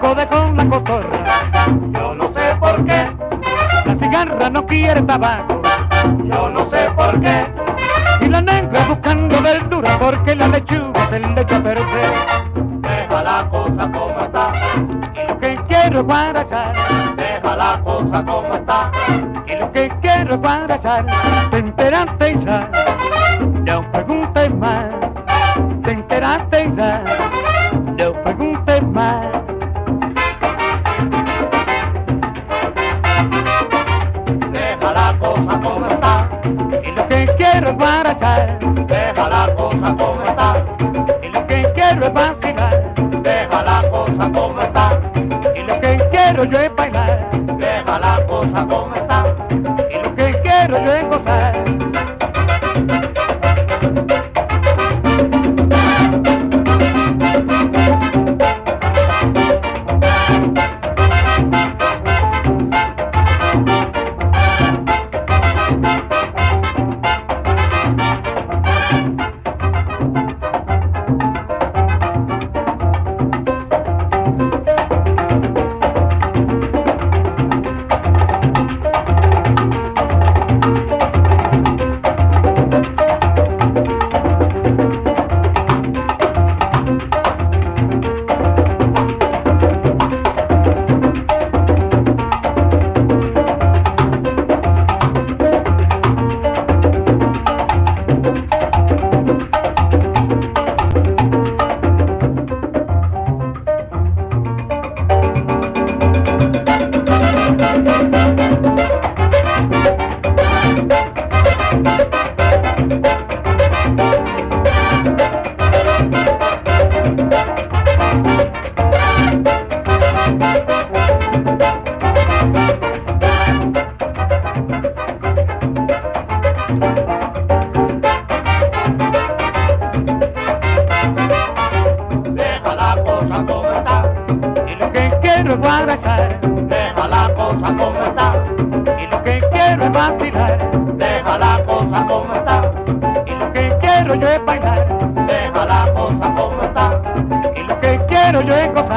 lo dejó la cotorra. Yo no sé por qué, La cigarra no quiere tabaco. yo no sé por qué. Y la negra buscando verdura porque la lechuga se le echa a perder. Deja la cosa como está, Y lo que quiero es guarachar. deja la cosa como está. Y lo que quiero es guarachar. Te enteraste ya, no preguntes más. Te enteraste ya, no preguntes más. Deja la cosa como está, Y lo que quiero es guarachar. deja la cosa como está. Y lo que quiero es vacilar. Deja la cosa como está, Y lo que quiero yo es bailar. deja la cosa como está. Y lo que quiero yo es gozar. Deja la cosa como está, Y lo que quiero es guarachar. deja la cosa como está. Y lo que quiero es vacilar. Deja la cosa como está, Y lo que quiero yo es bailar. deja la cosa como está. Y lo que quiero yo es gozar.